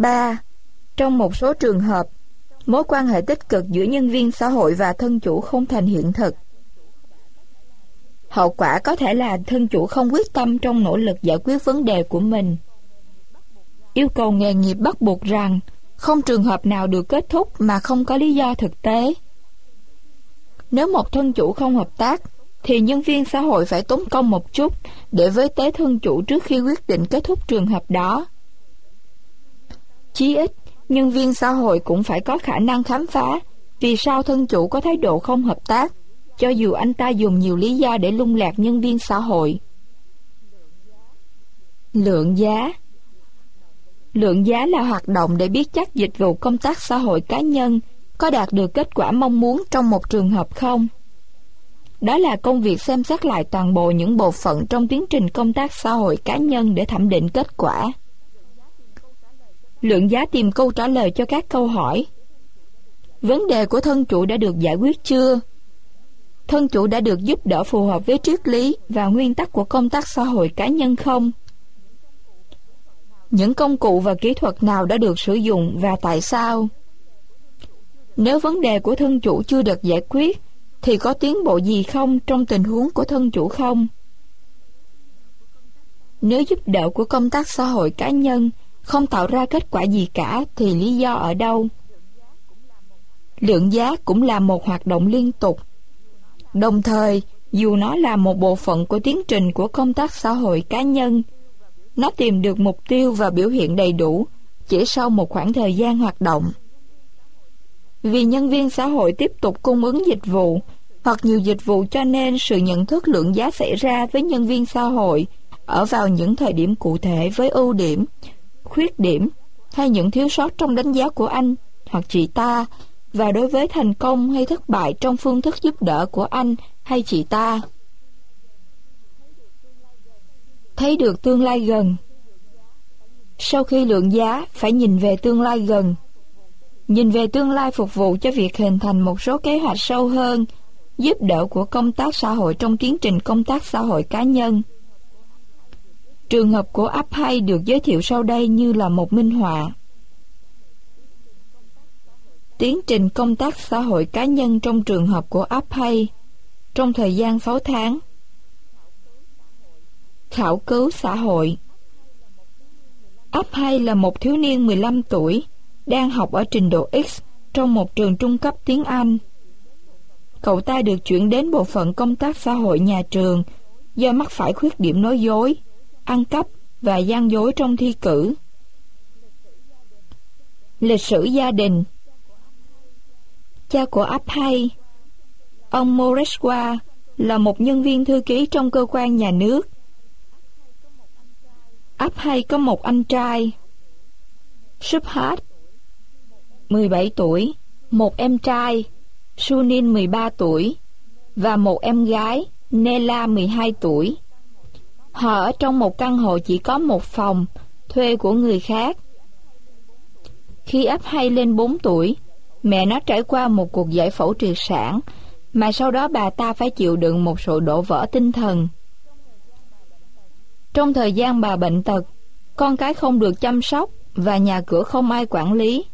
3. Trong một số trường hợp, mối quan hệ tích cực giữa nhân viên xã hội và thân chủ không thành hiện thực. Hậu quả có thể là thân chủ không quyết tâm trong nỗ lực giải quyết vấn đề của mình. Yêu cầu nghề nghiệp bắt buộc rằng không trường hợp nào được kết thúc mà không có lý do thực tế. Nếu một thân chủ không hợp tác, thì nhân viên xã hội phải tốn công một chút để với tế thân chủ trước khi quyết định kết thúc trường hợp đó. Chí ít, nhân viên xã hội cũng phải có khả năng khám phá vì sao thân chủ có thái độ không hợp tác, cho dù anh ta dùng nhiều lý do để lung lạc nhân viên xã hội. Lượng giá. Lượng giá là hoạt động để biết chắc dịch vụ công tác xã hội cá nhân có đạt được kết quả mong muốn trong một trường hợp không. Đó là công việc xem xét lại toàn bộ những bộ phận trong tiến trình công tác xã hội cá nhân để thẩm định kết quả. Lượng giá tìm câu trả lời cho các câu hỏi. Vấn đề của thân chủ đã được giải quyết chưa? Thân chủ đã được giúp đỡ phù hợp với triết lý và nguyên tắc của công tác xã hội cá nhân không? Những công cụ và kỹ thuật nào đã được sử dụng và tại sao? Nếu vấn đề của thân chủ chưa được giải quyết, thì có tiến bộ gì không trong tình huống của thân chủ không? Nếu giúp đỡ của công tác xã hội cá nhân không tạo ra kết quả gì cả, thì lý do ở đâu? Lượng giá cũng là một hoạt động liên tục. Đồng thời, dù nó là một bộ phận của tiến trình của công tác xã hội cá nhân, nó tìm được mục tiêu và biểu hiện đầy đủ chỉ sau một khoảng thời gian hoạt động. Vì nhân viên xã hội tiếp tục cung ứng dịch vụ hoặc nhiều dịch vụ, cho nên sự nhận thức lượng giá xảy ra với nhân viên xã hội ở vào những thời điểm cụ thể với ưu điểm, khuyết điểm hay những thiếu sót trong đánh giá của anh hoặc chị ta, và đối với thành công hay thất bại trong phương thức giúp đỡ của anh hay chị ta. Thấy được tương lai gần. Sau khi lượng giá, phải nhìn về tương lai gần. Nhìn về tương lai phục vụ cho việc hình thành một số kế hoạch sâu hơn, giúp đỡ của công tác xã hội trong tiến trình công tác xã hội cá nhân. Trường hợp của Uphay được giới thiệu sau đây như là một minh họa. Tiến trình công tác xã hội cá nhân trong trường hợp của Uphay trong thời gian 6 tháng. Khảo cứu xã hội. Uphay là một thiếu niên 15 tuổi, đang học ở trình độ X trong một trường trung cấp tiếng Anh. Cậu ta được chuyển đến bộ phận công tác xã hội nhà trường do mắc phải khuyết điểm nói dối, ăn cắp và gian dối trong thi cử. Lịch sử gia đình. Cha của Uphay, ông Moreswa, là một nhân viên thư ký trong cơ quan nhà nước. Uphay có một anh trai, Subhat, 17 tuổi, một em trai, Sunin, 13 tuổi, và một em gái, Nela, 12 tuổi. Họ ở trong một căn hộ chỉ có một phòng, thuê của người khác. Khi Uphay lên 4 tuổi, mẹ nó trải qua một cuộc giải phẫu triệt sản, mà sau đó bà ta phải chịu đựng một sự đổ vỡ tinh thần. Trong thời gian bà bệnh tật, con cái không được chăm sóc và nhà cửa không ai quản lý.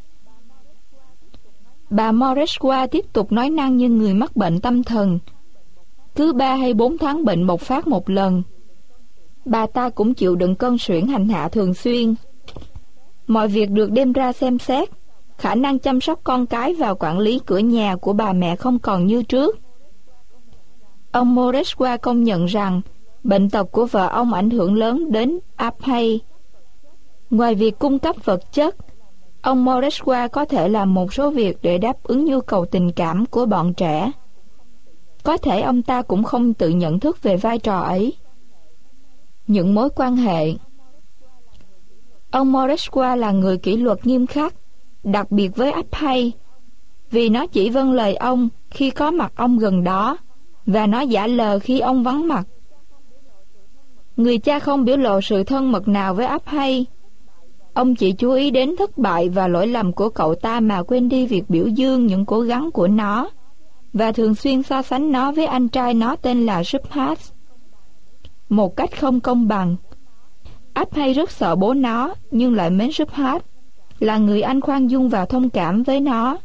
Bà Moreswa tiếp tục nói năng như người mắc bệnh tâm thần. Cứ 3 hay 4 tháng bệnh bộc phát một lần. Bà ta cũng chịu đựng cơn suyễn hành hạ thường xuyên. Mọi việc được đem ra xem xét. Khả năng chăm sóc con cái và quản lý cửa nhà của bà mẹ không còn như trước. Ông Moreswa công nhận rằng bệnh tật của vợ ông ảnh hưởng lớn đến Uphay. Ngoài việc cung cấp vật chất, ông Moreswa có thể làm một số việc để đáp ứng nhu cầu tình cảm của bọn trẻ. Có thể ông ta cũng không tự nhận thức về vai trò ấy. Những mối quan hệ. Ông Moreswa là người kỷ luật nghiêm khắc, đặc biệt với Uphay, vì nó chỉ vâng lời ông khi có mặt ông gần đó, và nó giả lờ khi ông vắng mặt. Người cha không biểu lộ sự thân mật nào với Uphay. Ông chỉ chú ý đến thất bại và lỗi lầm của cậu ta mà quên đi việc biểu dương những cố gắng của nó, và thường xuyên so sánh nó với anh trai nó tên là Subhat. Một cách không công bằng. Uphay rất sợ bố nó, nhưng lại mến Subhat. là người anh khoan dung và thông cảm với nó.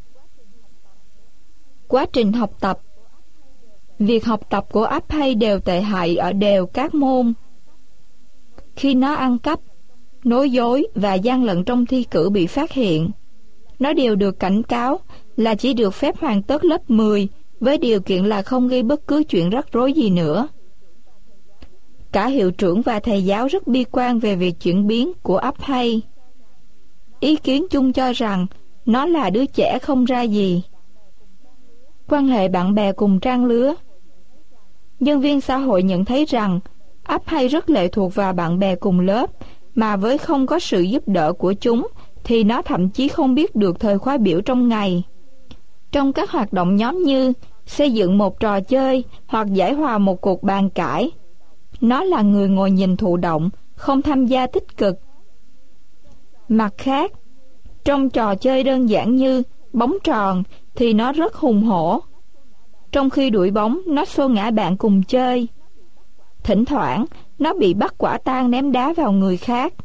Quá trình học tập. Việc học tập của Uphay đều tệ hại ở đều các môn. Khi nó ăn cắp, nói dối và gian lận trong thi cử bị phát hiện, nó đều được cảnh cáo là chỉ được phép hoàn tất lớp 10 với điều kiện là không gây bất cứ chuyện rắc rối gì nữa. Cả hiệu trưởng và thầy giáo rất bi quan về việc chuyển biến của Uphay. Ý kiến chung cho rằng nó là đứa trẻ không ra gì. Quan hệ bạn bè cùng trang lứa. Nhân viên xã hội nhận thấy rằng Uphay rất lệ thuộc vào bạn bè cùng lớp, mà với không có sự giúp đỡ của chúng thì nó thậm chí không biết được thời khóa biểu trong ngày. Trong các hoạt động nhóm như xây dựng một trò chơi hoặc giải hòa một cuộc bàn cãi, nó là người ngồi nhìn thụ động, không tham gia tích cực. Mặt khác, trong trò chơi đơn giản như bóng tròn thì nó rất hùng hổ. Trong khi đuổi bóng, nó xô ngã bạn cùng chơi. Thỉnh thoảng, nó bị bắt quả tang ném đá vào người khác.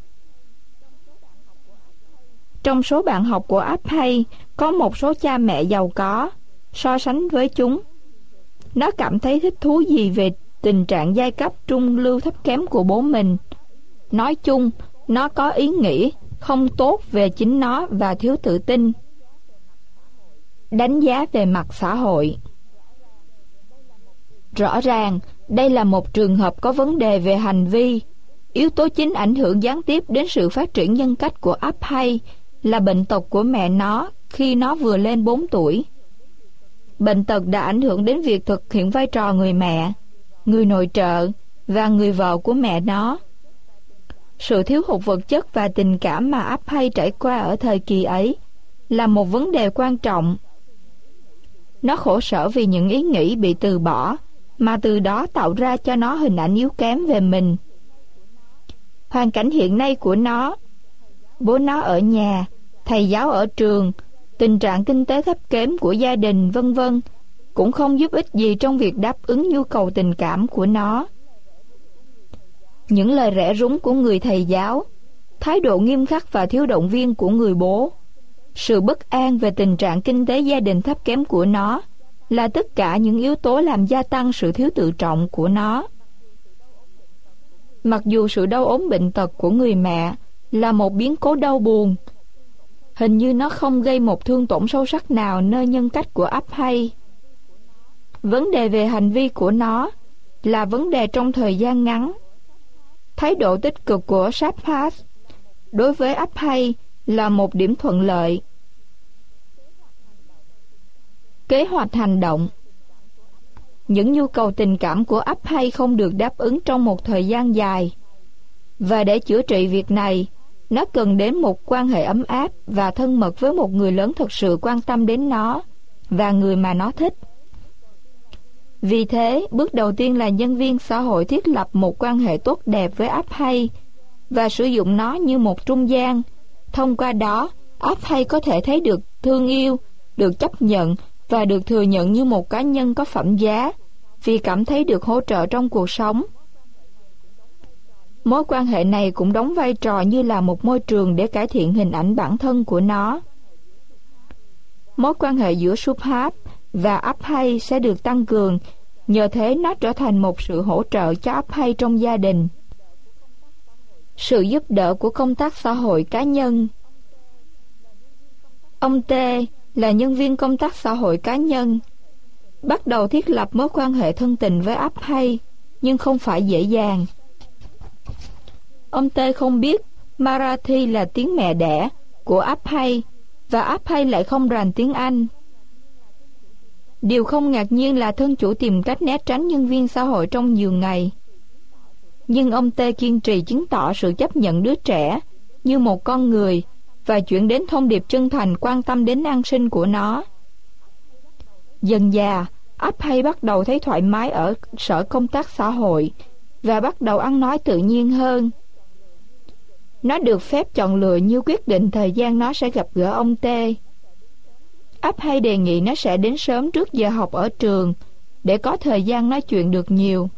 Trong số bạn học của Uphay, có một số cha mẹ giàu có. So sánh với chúng, nó cảm thấy thích thú gì về tình trạng giai cấp trung lưu thấp kém của bố mình. Nói chung, nó có ý nghĩ không tốt về chính nó và thiếu tự tin. Đánh giá về mặt xã hội. Rõ ràng, đây là một trường hợp có vấn đề về hành vi. Yếu tố chính ảnh hưởng gián tiếp đến sự phát triển nhân cách của Uphay là bệnh tật của mẹ nó khi nó vừa lên 4 tuổi. Bệnh tật đã ảnh hưởng đến việc thực hiện vai trò người mẹ, người nội trợ và người vợ của mẹ nó. Sự thiếu hụt vật chất và tình cảm mà Uphay trải qua ở thời kỳ ấy là một vấn đề quan trọng. Nó khổ sở vì những ý nghĩ bị từ bỏ, mà từ đó tạo ra cho nó hình ảnh yếu kém về mình. Hoàn cảnh hiện nay của nó, bố nó ở nhà, thầy giáo ở trường, tình trạng kinh tế thấp kém của gia đình, vân vân, cũng không giúp ích gì trong việc đáp ứng nhu cầu tình cảm của nó. Những lời rẻ rúng của người thầy giáo, thái độ nghiêm khắc và thiếu động viên của người bố, sự bất an về tình trạng kinh tế gia đình thấp kém của nó là tất cả những yếu tố làm gia tăng sự thiếu tự trọng của nó. Mặc dù sự đau ốm bệnh tật của người mẹ là một biến cố đau buồn, hình như nó không gây một thương tổn sâu sắc nào nơi nhân cách của Uphay. Vấn đề về hành vi của nó là vấn đề trong thời gian ngắn. Thái độ tích cực của Shahbaz đối với Uphay là một điểm thuận lợi. Kế hoạch hành động. Những nhu cầu tình cảm của Uphay không được đáp ứng trong một thời gian dài, và để chữa trị việc này, nó cần đến một quan hệ ấm áp và thân mật với một người lớn thực sự quan tâm đến nó và người mà nó thích. Vì thế, bước đầu tiên là nhân viên xã hội thiết lập một quan hệ tốt đẹp với Uphay và sử dụng nó như một trung gian. Thông qua đó, Uphay có thể thấy được thương yêu, được chấp nhận và được thừa nhận như một cá nhân có phẩm giá vì cảm thấy được hỗ trợ trong cuộc sống. Mối quan hệ này cũng đóng vai trò như là một môi trường để cải thiện hình ảnh bản thân của nó. Mối quan hệ giữa Shubham và Uphay sẽ được tăng cường, nhờ thế nó trở thành một sự hỗ trợ cho Uphay trong gia đình. Sự giúp đỡ của công tác xã hội cá nhân. Ông T là nhân viên công tác xã hội cá nhân, bắt đầu thiết lập mối quan hệ thân tình với Uphay, nhưng không phải dễ dàng. Ông T không biết Marathi là tiếng mẹ đẻ của Uphay, và Uphay lại không rành tiếng Anh. Điều không ngạc nhiên là thân chủ tìm cách né tránh nhân viên xã hội trong nhiều ngày. Nhưng ông T kiên trì chứng tỏ sự chấp nhận đứa trẻ như một con người và chuyển đến thông điệp chân thành quan tâm đến an sinh của nó. Dần dà, Uphay bắt đầu thấy thoải mái ở sở công tác xã hội và bắt đầu ăn nói tự nhiên hơn. Nó được phép chọn lựa như quyết định thời gian nó sẽ gặp gỡ ông T. Uphay đề nghị nó sẽ đến sớm trước giờ học ở trường để có thời gian nói chuyện được nhiều.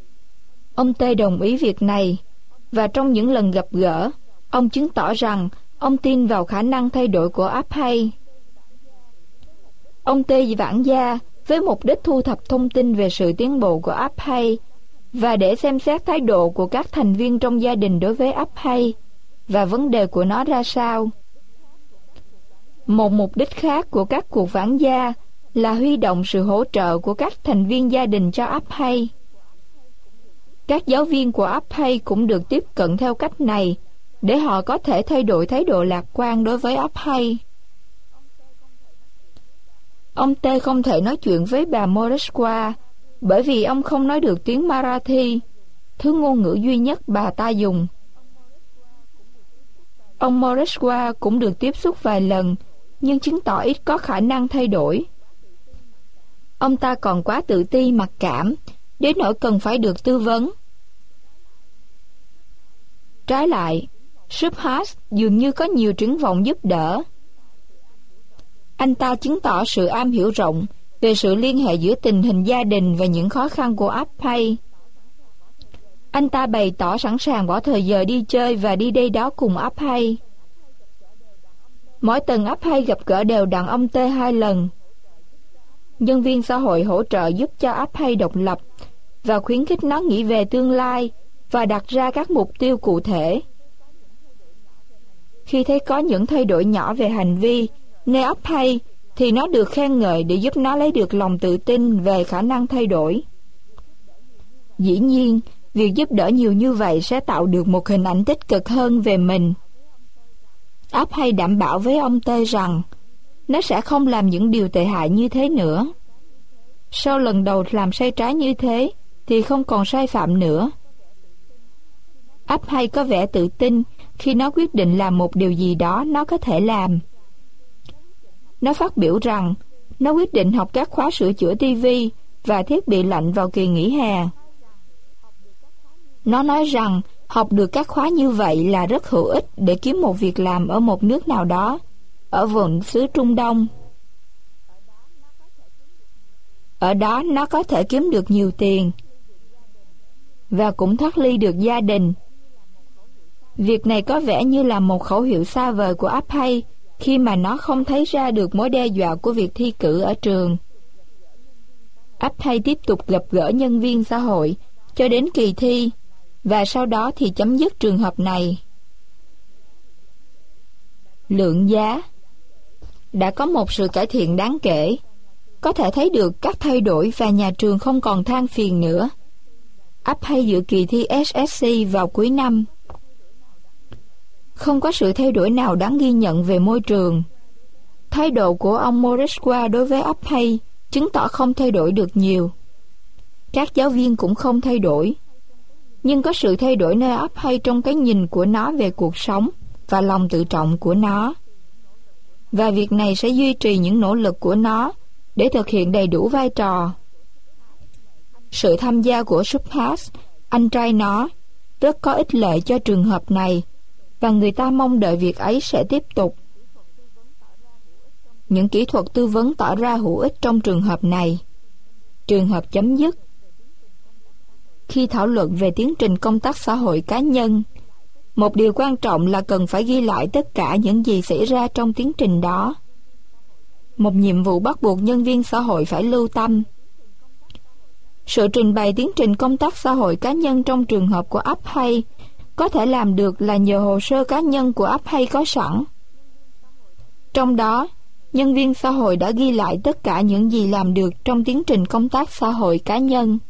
Ông T đồng ý việc này, và trong những lần gặp gỡ, ông chứng tỏ rằng Ông tin vào khả năng thay đổi của áp hay. Ông T. vãng gia với mục đích thu thập thông tin về sự tiến bộ của áp hay và để xem xét thái độ của các thành viên trong gia đình đối với áp hay và vấn đề của nó ra sao. Một mục đích khác của các cuộc vãng gia là huy động sự hỗ trợ của các thành viên gia đình cho áp hay. Các giáo viên của áp hay cũng được tiếp cận theo cách này để họ có thể thay đổi thái độ lạc quan đối với áp hay. Ông T không thể nói chuyện với bà Moreshwar bởi vì ông không nói được tiếng Marathi, thứ ngôn ngữ duy nhất bà ta dùng. Ông Moreshwar cũng được tiếp xúc vài lần, nhưng chứng tỏ ít có khả năng thay đổi. Ông ta còn quá tự ti mặc cảm, đến nỗi cần phải được tư vấn. Trái lại, Subhas dường như có nhiều triển vọng giúp đỡ. Anh ta chứng tỏ sự am hiểu rộng về sự liên hệ giữa tình hình gia đình và những khó khăn của áp hay. Anh ta bày tỏ sẵn sàng bỏ thời giờ đi chơi và đi đây đó cùng áp hay. Mỗi tuần áp hay gặp gỡ đều đặn ông T 2 lần. Nhân viên xã hội hỗ trợ giúp cho áp hay độc lập và khuyến khích nó nghĩ về tương lai và đặt ra các mục tiêu cụ thể. Khi thấy có những thay đổi nhỏ về hành vi nơi áp hay thì nó được khen ngợi để giúp nó lấy được lòng tự tin về khả năng thay đổi. Dĩ nhiên, việc giúp đỡ nhiều như vậy sẽ tạo được một hình ảnh tích cực hơn về mình. Áp hay đảm bảo với ông T rằng nó sẽ không làm những điều tệ hại như thế nữa. Sau lần đầu làm sai trái như thế thì không còn sai phạm nữa. Áp hay có vẻ tự tin khi nó quyết định làm một điều gì đó nó có thể làm. Nó phát biểu rằng nó quyết định học các khóa sửa chữa TV và thiết bị lạnh vào kỳ nghỉ hè. Nó nói rằng học được các khóa như vậy là rất hữu ích để kiếm một việc làm ở một nước nào đó, ở vùng xứ Trung Đông. Ở đó nó có thể kiếm được nhiều tiền và cũng thoát ly được gia đình. Việc này có vẻ như là một khẩu hiệu xa vời của áp hay khi mà nó không thấy ra được mối đe dọa của việc thi cử ở trường. Áp hay tiếp tục gặp gỡ nhân viên xã hội cho đến kỳ thi và sau đó thì chấm dứt trường hợp này. Lượng giá. Đã có một sự cải thiện đáng kể. Có thể thấy được các thay đổi và nhà trường không còn than phiền nữa. Áp hay dự kỳ thi SSC vào cuối năm. Không có sự thay đổi nào đáng ghi nhận về môi trường. Thái độ của ông Moreshwar đối với áp hay chứng tỏ không thay đổi được nhiều. Các giáo viên cũng không thay đổi. Nhưng có sự thay đổi nơi áp hay trong cái nhìn của nó về cuộc sống và lòng tự trọng của nó. Và việc này sẽ duy trì những nỗ lực của nó để thực hiện đầy đủ vai trò. Sự tham gia của Subhas, anh trai nó, rất có ích lợi cho trường hợp này, và người ta mong đợi việc ấy sẽ tiếp tục. Những kỹ thuật tư vấn tỏ ra hữu ích trong trường hợp này. Trường hợp chấm dứt. Khi thảo luận về tiến trình công tác xã hội cá nhân, một điều quan trọng là cần phải ghi lại tất cả những gì xảy ra trong tiến trình đó. Một nhiệm vụ bắt buộc nhân viên xã hội phải lưu tâm. Sự trình bày tiến trình công tác xã hội cá nhân trong trường hợp của áp hay có thể làm được là nhờ hồ sơ cá nhân của áp hay có sẵn. Trong đó, nhân viên xã hội đã ghi lại tất cả những gì làm được trong tiến trình công tác xã hội cá nhân.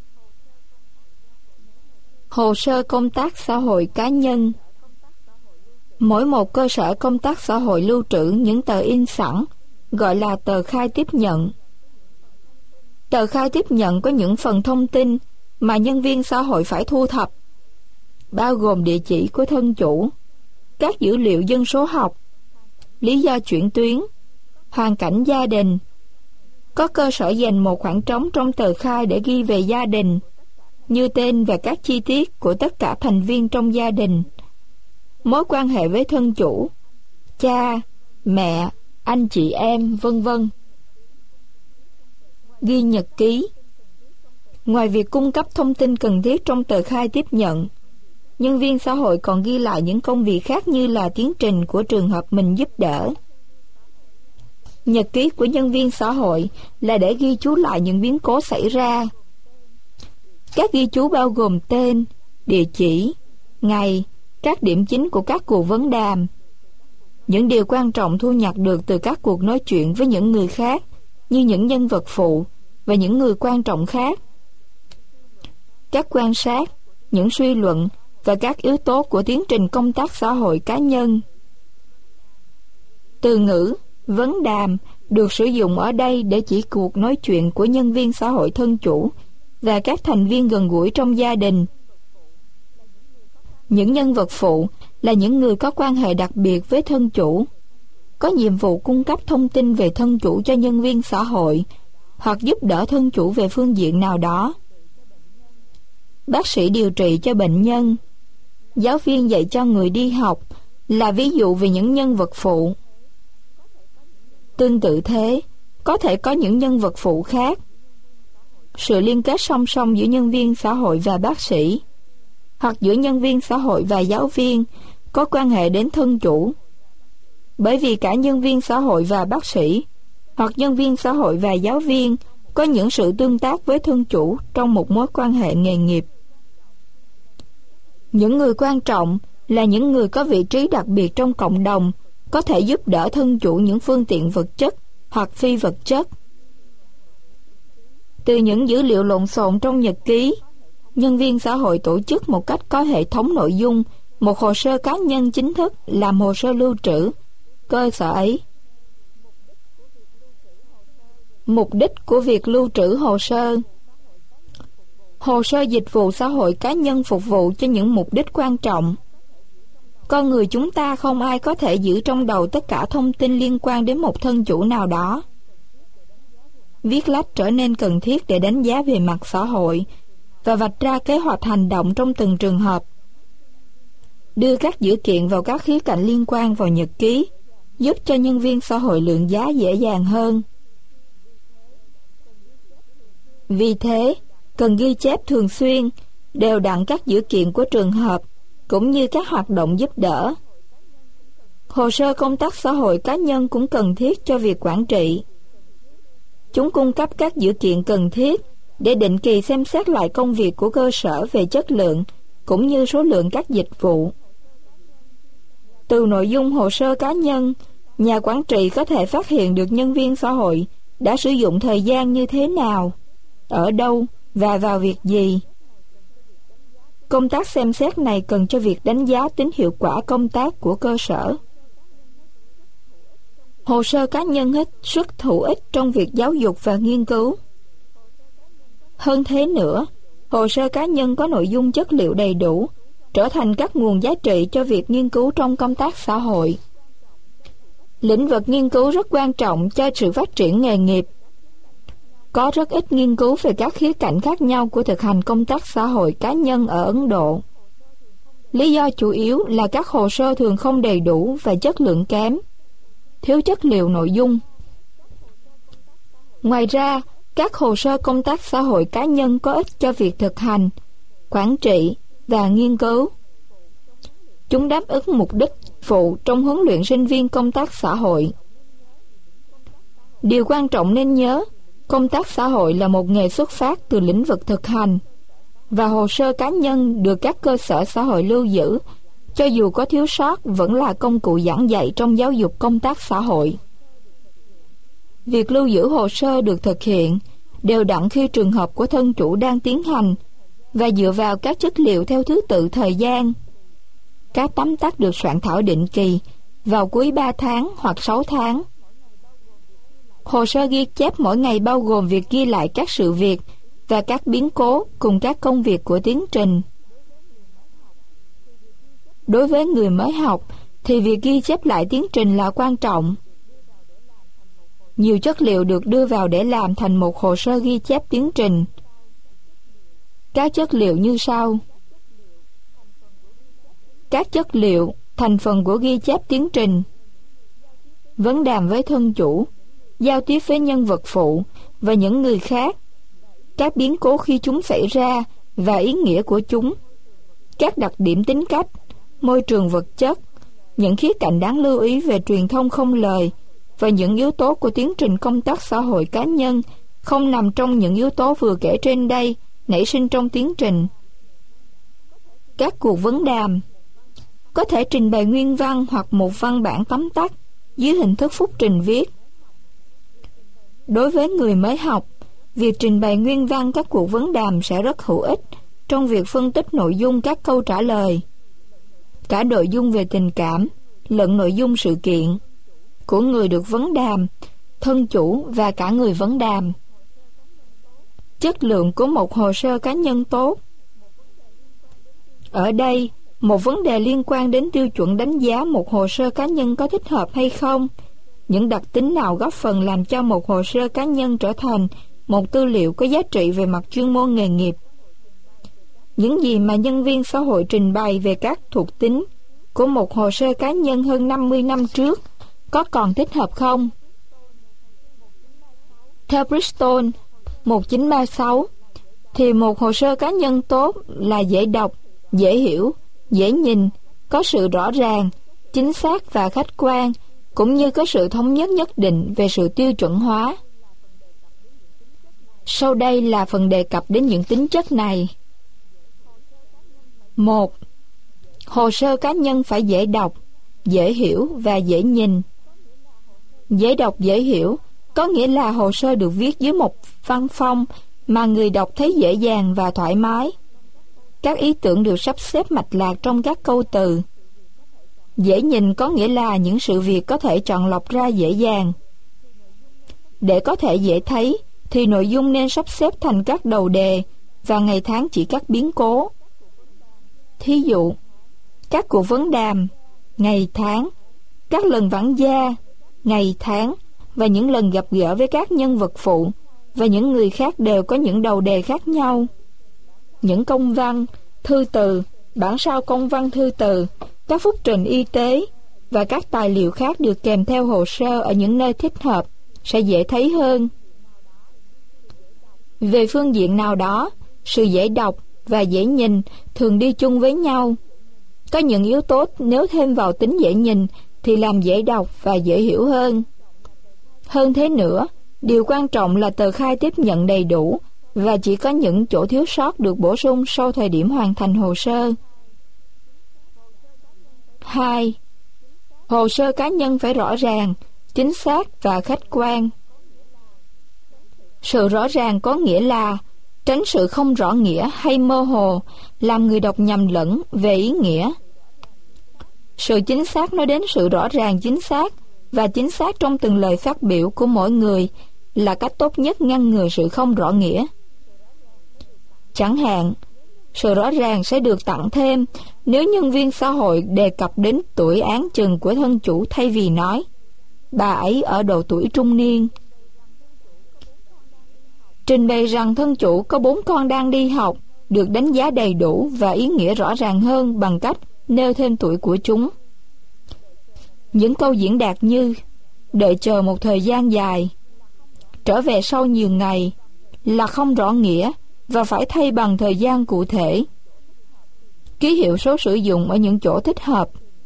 Hồ sơ công tác xã hội cá nhân. Mỗi một cơ sở công tác xã hội lưu trữ những tờ in sẵn, gọi là tờ khai tiếp nhận. Tờ khai tiếp nhận có những phần thông tin mà nhân viên xã hội phải thu thập, bao gồm địa chỉ của thân chủ, các dữ liệu dân số học, lý do chuyển tuyến, hoàn cảnh gia đình. Có cơ sở dành một khoảng trống trong tờ khai để ghi về gia đình, như tên và các chi tiết của tất cả thành viên trong gia đình, mối quan hệ với thân chủ, cha, mẹ, anh chị em, vân vân. Ghi nhật ký. Ngoài việc cung cấp thông tin cần thiết trong tờ khai tiếp nhận, nhân viên xã hội còn ghi lại những công việc khác như là tiến trình của trường hợp mình giúp đỡ. Nhật ký của nhân viên xã hội là để ghi chú lại những biến cố xảy ra. Các ghi chú bao gồm tên, địa chỉ, ngày, các điểm chính của các cuộc vấn đàm, những điều quan trọng thu nhặt được từ các cuộc nói chuyện với những người khác, như những nhân vật phụ và những người quan trọng khác, các quan sát, những suy luận và các yếu tố của tiến trình công tác xã hội cá nhân. Từ ngữ vấn đàm được sử dụng ở đây để chỉ cuộc nói chuyện của nhân viên xã hội thân chủ và các thành viên gần gũi trong gia đình. Những nhân vật phụ là những người có quan hệ đặc biệt với thân chủ, có nhiệm vụ cung cấp thông tin về thân chủ cho nhân viên xã hội hoặc giúp đỡ thân chủ về phương diện nào đó. Bác sĩ điều trị cho bệnh nhân, giáo viên dạy cho người đi học là ví dụ về những nhân vật phụ. Tương tự thế, có thể có những nhân vật phụ khác. Sự liên kết song song giữa nhân viên xã hội và bác sĩ, hoặc giữa nhân viên xã hội và giáo viên có quan hệ đến thân chủ. Bởi vì cả nhân viên xã hội và bác sĩ, hoặc nhân viên xã hội và giáo viên có những sự tương tác với thân chủ trong một mối quan hệ nghề nghiệp. Những người quan trọng là những người có vị trí đặc biệt trong cộng đồng, có thể giúp đỡ thân chủ những phương tiện vật chất hoặc phi vật chất. Từ những dữ liệu lộn xộn trong nhật ký, nhân viên xã hội tổ chức một cách có hệ thống nội dung một hồ sơ cá nhân chính thức làm hồ sơ lưu trữ cơ sở ấy. Mục đích của việc lưu trữ hồ sơ: hồ sơ dịch vụ xã hội cá nhân phục vụ cho những mục đích quan trọng. Con người chúng ta không ai có thể giữ trong đầu tất cả thông tin liên quan đến một thân chủ nào đó. Viết lách trở nên cần thiết để đánh giá về mặt xã hội và vạch ra kế hoạch hành động trong từng trường hợp. Đưa các dữ kiện vào các khía cạnh liên quan vào nhật ký giúp cho nhân viên xã hội lượng giá dễ dàng hơn. Vì thế, cần ghi chép thường xuyên, đều đặn các dữ kiện của trường hợp cũng như các hoạt động giúp đỡ. Hồ sơ công tác xã hội cá nhân cũng cần thiết cho việc quản trị. Chúng cung cấp các dữ kiện cần thiết để định kỳ xem xét lại công việc của cơ sở về chất lượng cũng như số lượng các dịch vụ. Từ nội dung hồ sơ cá nhân, nhà quản trị có thể phát hiện được nhân viên xã hội đã sử dụng thời gian như thế nào, ở đâu và vào việc gì. Công tác xem xét này cần cho việc đánh giá tính hiệu quả công tác của cơ sở. Hồ sơ cá nhân hết sức hữu ích trong việc giáo dục và nghiên cứu. Hơn thế nữa, hồ sơ cá nhân có nội dung chất liệu đầy đủ, trở thành các nguồn giá trị cho việc nghiên cứu trong công tác xã hội. Lĩnh vực nghiên cứu rất quan trọng cho sự phát triển nghề nghiệp. Có rất ít nghiên cứu về các khía cạnh khác nhau của thực hành công tác xã hội cá nhân ở Ấn Độ. Lý do chủ yếu là các hồ sơ thường không đầy đủ và chất lượng kém, thiếu chất liệu nội dung. Ngoài ra, các hồ sơ công tác xã hội cá nhân có ích cho việc thực hành, quản trị và nghiên cứu. Chúng đáp ứng mục đích phụ trong huấn luyện sinh viên công tác xã hội. Điều quan trọng nên nhớ, công tác xã hội là một nghề xuất phát từ lĩnh vực thực hành, và hồ sơ cá nhân được các cơ sở xã hội lưu giữ, cho dù có thiếu sót vẫn là công cụ giảng dạy trong giáo dục công tác xã hội. Việc lưu giữ hồ sơ được thực hiện đều đặn khi trường hợp của thân chủ đang tiến hành và dựa vào các chất liệu theo thứ tự thời gian. Các tóm tắt được soạn thảo định kỳ vào cuối 3 tháng hoặc 6 tháng. Hồ sơ ghi chép mỗi ngày bao gồm việc ghi lại các sự việc và các biến cố cùng các công việc của tiến trình. Đối với người mới học thì việc ghi chép lại tiến trình là quan trọng. Nhiều chất liệu được đưa vào để làm thành một hồ sơ ghi chép tiến trình. Các chất liệu như sau. Các chất liệu, thành phần của ghi chép tiến trình: vấn đàm với thân chủ, giao tiếp với nhân vật phụ và những người khác, các biến cố khi chúng xảy ra và ý nghĩa của chúng, các đặc điểm tính cách, môi trường vật chất, những khía cạnh đáng lưu ý về truyền thông không lời và những yếu tố của tiến trình công tác xã hội cá nhân không nằm trong những yếu tố vừa kể trên đây nảy sinh trong tiến trình. Các cuộc vấn đàm có thể trình bày nguyên văn hoặc một văn bản tóm tắt dưới hình thức phúc trình viết. Đối với người mới học, việc trình bày nguyên văn các cuộc vấn đàm sẽ rất hữu ích trong việc phân tích nội dung các câu trả lời, cả nội dung về tình cảm lẫn nội dung sự kiện của người được vấn đàm, thân chủ và cả người vấn đàm. Chất lượng của một hồ sơ cá nhân tốt. Ở đây, một vấn đề liên quan đến tiêu chuẩn đánh giá một hồ sơ cá nhân có thích hợp hay không, những đặc tính nào góp phần làm cho một hồ sơ cá nhân trở thành một tư liệu có giá trị về mặt chuyên môn nghề nghiệp. Những gì mà nhân viên xã hội trình bày về các thuộc tính của một hồ sơ cá nhân hơn 50 năm trước có còn thích hợp không? Theo Bristol 1936, thì một hồ sơ cá nhân tốt là dễ đọc, dễ hiểu, dễ nhìn, có sự rõ ràng, chính xác và khách quan, cũng như có sự thống nhất nhất định về sự tiêu chuẩn hóa. Sau đây là phần đề cập đến những tính chất này. 1. Hồ sơ cá nhân phải dễ đọc, dễ hiểu và dễ nhìn. Dễ đọc dễ hiểu có nghĩa là hồ sơ được viết dưới một văn phong mà người đọc thấy dễ dàng và thoải mái. Các ý tưởng được sắp xếp mạch lạc trong các câu từ. Dễ nhìn có nghĩa là những sự việc có thể chọn lọc ra dễ dàng. Để có thể dễ thấy thì nội dung nên sắp xếp thành các đầu đề và ngày tháng chỉ các biến cố. Thí dụ, các cuộc vấn đàm, ngày tháng, các lần vãng gia, ngày tháng và những lần gặp gỡ với các nhân vật phụ và những người khác đều có những đầu đề khác nhau. Những công văn, thư từ, bản sao công văn thư từ, các phúc trình y tế và các tài liệu khác được kèm theo hồ sơ ở những nơi thích hợp sẽ dễ thấy hơn. Về phương diện nào đó, sự dễ đọc và dễ nhìn thường đi chung với nhau. Có những yếu tố nếu thêm vào tính dễ nhìn thì làm dễ đọc và dễ hiểu hơn. Hơn thế nữa, điều quan trọng là tờ khai tiếp nhận đầy đủ và chỉ có những chỗ thiếu sót được bổ sung sau thời điểm hoàn thành hồ sơ. 2. Hồ sơ cá nhân phải rõ ràng, chính xác và khách quan. Sự rõ ràng có nghĩa là tránh sự không rõ nghĩa hay mơ hồ, làm người đọc nhầm lẫn về ý nghĩa. Sự chính xác nói đến sự rõ ràng chính xác và chính xác trong từng lời phát biểu của mỗi người là cách tốt nhất ngăn ngừa sự không rõ nghĩa. Chẳng hạn, sự rõ ràng sẽ được tặng thêm nếu nhân viên xã hội đề cập đến tuổi án chừng của thân chủ thay vì nói bà ấy ở độ tuổi trung niên. Trình bày rằng thân chủ có 4 con đang đi học được đánh giá đầy đủ và ý nghĩa rõ ràng hơn bằng cách nêu thêm tuổi của chúng. Những câu diễn đạt như đợi chờ một thời gian dài, trở về sau nhiều ngày là không rõ nghĩa và phải thay bằng thời gian cụ thể. Ký hiệu số sử dụng ở những chỗ thích hợp.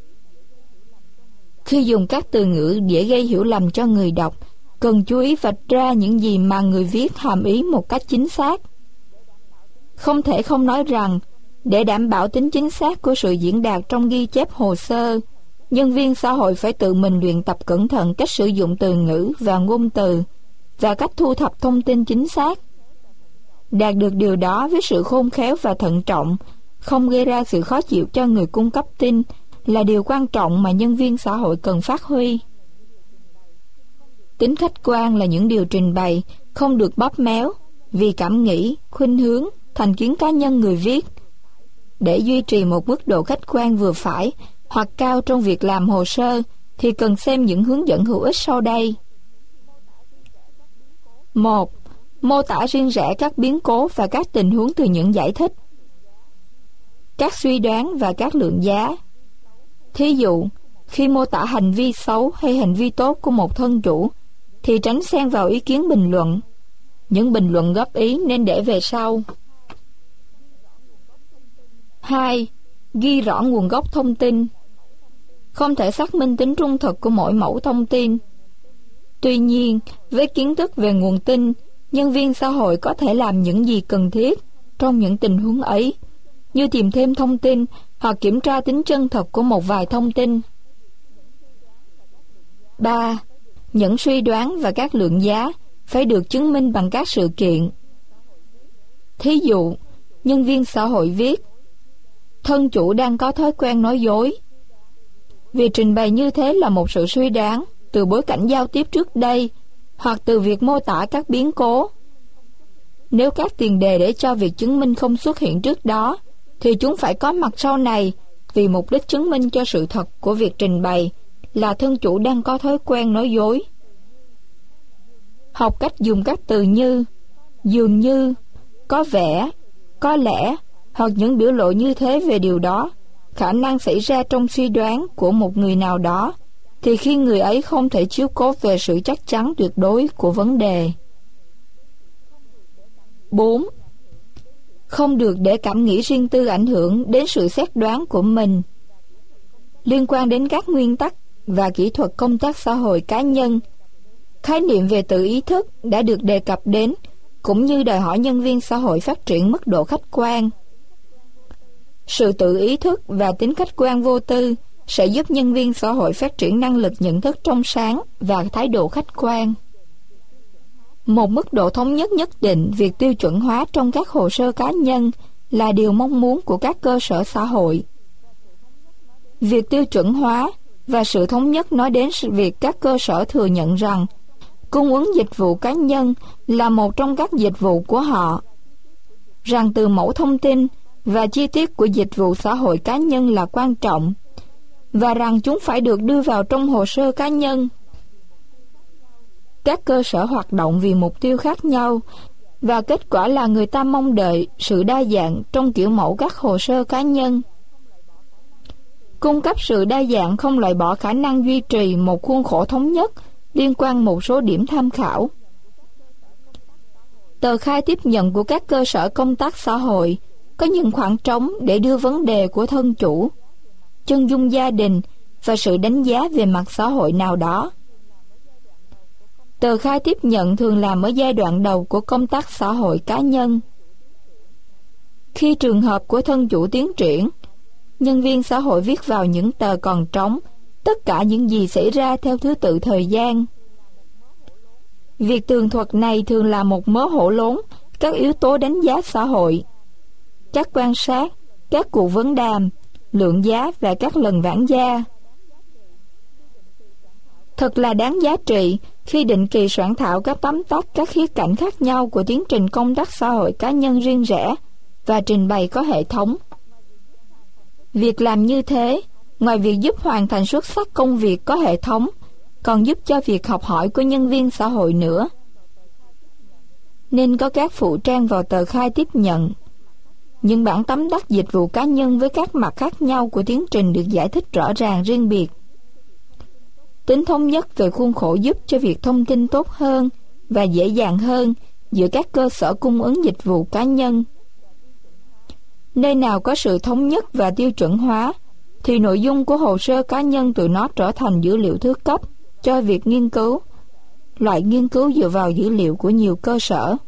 Khi dùng các từ ngữ dễ gây hiểu lầm cho người đọc, cần chú ý vạch ra những gì mà người viết hàm ý một cách chính xác. Không thể không nói rằng, để đảm bảo tính chính xác của sự diễn đạt trong ghi chép hồ sơ, nhân viên xã hội phải tự mình luyện tập cẩn thận cách sử dụng từ ngữ và ngôn từ và cách thu thập thông tin chính xác. Đạt được điều đó với sự khôn khéo và thận trọng, không gây ra sự khó chịu cho người cung cấp tin là điều quan trọng mà nhân viên xã hội cần phát huy. Tính khách quan là những điều trình bày không được bóp méo vì cảm nghĩ, khuynh hướng, thành kiến cá nhân người viết. Để duy trì một mức độ khách quan vừa phải hoặc cao trong việc làm hồ sơ thì cần xem những hướng dẫn hữu ích sau đây. 1. Mô tả riêng rẽ các biến cố và các tình huống từ những giải thích, các suy đoán và các lượng giá. Thí dụ, khi mô tả hành vi xấu hay hành vi tốt của một thân chủ thì tránh xen vào ý kiến bình luận. Những bình luận góp ý nên để về sau. 2. ghi rõ nguồn gốc thông tin, không thể xác minh tính trung thực của mỗi mẫu thông tin. Tuy nhiên, với kiến thức về nguồn tin, nhân viên xã hội có thể làm những gì cần thiết trong những tình huống ấy, như tìm thêm thông tin hoặc kiểm tra tính chân thật của một vài thông tin. 3. Những suy đoán và các lượng giá phải được chứng minh bằng các sự kiện. Thí dụ, nhân viên xã hội viết: thân chủ đang có thói quen nói dối. Việc trình bày như thế là một sự suy đoán từ bối cảnh giao tiếp trước đây hoặc từ việc mô tả các biến cố. Nếu các tiền đề để cho việc chứng minh không xuất hiện trước đó, thì chúng phải có mặt sau này vì mục đích chứng minh cho sự thật của việc trình bày là thân chủ đang có thói quen nói dối. Học cách dùng các từ như dường như, có vẻ, có lẽ hoặc những biểu lộ như thế về điều đó khả năng xảy ra trong suy đoán của một người nào đó, thì khi người ấy không thể chiếu cố về sự chắc chắn tuyệt đối của vấn đề. 4. Không được để cảm nghĩ riêng tư ảnh hưởng đến sự xét đoán của mình. Liên quan đến các nguyên tắc và kỹ thuật công tác xã hội cá nhân, khái niệm về tự ý thức đã được đề cập đến, cũng như đòi hỏi nhân viên xã hội phát triển mức độ khách quan. Sự tự ý thức và tính khách quan vô tư sẽ giúp nhân viên xã hội phát triển năng lực nhận thức trong sáng và thái độ khách quan. Một mức độ thống nhất nhất định việc tiêu chuẩn hóa trong các hồ sơ cá nhân là điều mong muốn của các cơ sở xã hội. Việc tiêu chuẩn hóa và sự thống nhất nói đến việc các cơ sở thừa nhận rằng cung ứng dịch vụ cá nhân là một trong các dịch vụ của họ, rằng từ mẫu thông tin và chi tiết của dịch vụ xã hội cá nhân là quan trọng, và rằng chúng phải được đưa vào trong hồ sơ cá nhân. Các cơ sở hoạt động vì mục tiêu khác nhau, và kết quả là người ta mong đợi sự đa dạng trong kiểu mẫu các hồ sơ cá nhân. Cung cấp sự đa dạng không loại bỏ khả năng duy trì một khuôn khổ thống nhất liên quan một số điểm tham khảo. Tờ khai tiếp nhận của các cơ sở công tác xã hội có những khoảng trống để đưa vấn đề của thân chủ, chân dung gia đình và sự đánh giá về mặt xã hội nào đó. Tờ khai tiếp nhận thường làm ở giai đoạn đầu của công tác xã hội cá nhân. Khi trường hợp của thân chủ tiến triển, nhân viên xã hội viết vào những tờ còn trống tất cả những gì xảy ra theo thứ tự thời gian. Việc tường thuật này thường là một mớ hổ lốn các yếu tố đánh giá xã hội, các quan sát, các cuộc vấn đàm, lượng giá và các lần vãn gia. Thật là đáng giá trị khi định kỳ soạn thảo các tóm tắt các khía cạnh khác nhau của tiến trình công tác xã hội cá nhân riêng rẽ và trình bày có hệ thống. Việc làm như thế, ngoài việc giúp hoàn thành xuất sắc công việc có hệ thống, còn giúp cho việc học hỏi của nhân viên xã hội nữa. Nên có các phụ trang vào tờ khai tiếp nhận. Những bản tóm tắt dịch vụ cá nhân với các mặt khác nhau của tiến trình được giải thích rõ ràng riêng biệt. Tính thống nhất về khuôn khổ giúp cho việc thông tin tốt hơn và dễ dàng hơn giữa các cơ sở cung ứng dịch vụ cá nhân. Nơi nào có sự thống nhất và tiêu chuẩn hóa, thì nội dung của hồ sơ cá nhân từ nó trở thành dữ liệu thứ cấp cho việc nghiên cứu, loại nghiên cứu dựa vào dữ liệu của nhiều cơ sở.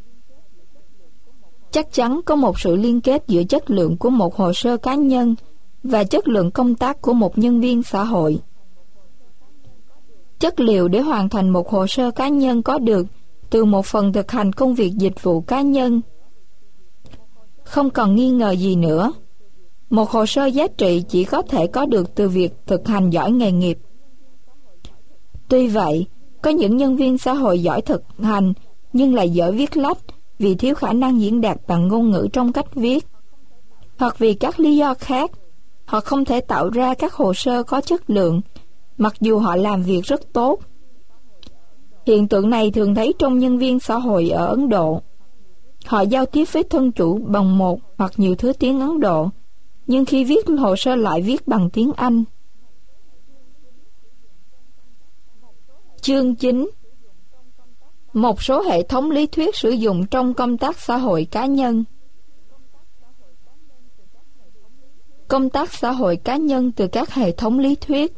Chắc chắn có một sự liên kết giữa chất lượng của một hồ sơ cá nhân và chất lượng công tác của một nhân viên xã hội. Chất liệu để hoàn thành một hồ sơ cá nhân có được từ một phần thực hành công việc dịch vụ cá nhân. Không còn nghi ngờ gì nữa, một hồ sơ giá trị chỉ có thể có được từ việc thực hành giỏi nghề nghiệp. Tuy vậy, có những nhân viên xã hội giỏi thực hành nhưng lại dở viết lách vì thiếu khả năng diễn đạt bằng ngôn ngữ trong cách viết, hoặc vì các lý do khác, họ không thể tạo ra các hồ sơ có chất lượng, mặc dù họ làm việc rất tốt. Hiện tượng này thường thấy trong nhân viên xã hội ở Ấn Độ. Họ giao tiếp với thân chủ bằng một hoặc nhiều thứ tiếng Ấn Độ, nhưng khi viết hồ sơ lại viết bằng tiếng Anh. Chương 9. Một số hệ thống lý thuyết sử dụng trong công tác xã hội cá nhân. Công tác xã hội cá nhân từ các hệ thống lý thuyết.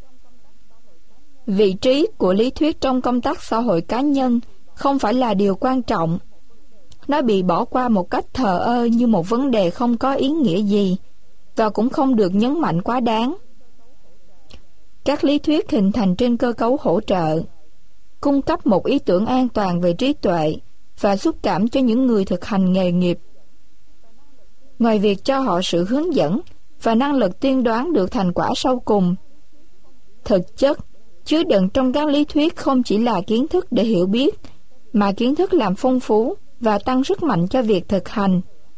Vị trí của lý thuyết trong công tác xã hội cá nhân không phải là điều quan trọng. Nó bị bỏ qua một cách thờ ơ như một vấn đề không có ý nghĩa gì, và cũng không được nhấn mạnh quá đáng. Các lý thuyết hình thành trên cơ cấu hỗ trợ, cung cấp một ý tưởng an toàn về trí tuệ và xúc cảm cho những người thực hành nghề nghiệp. Ngoài việc cho họ sự hướng dẫn và năng lực tiên đoán được thành quả sau cùng, thực chất chứa đựng trong các lý thuyết không chỉ là kiến thức để hiểu biết, mà kiến thức làm phong phú và tăng sức mạnh cho việc thực hành.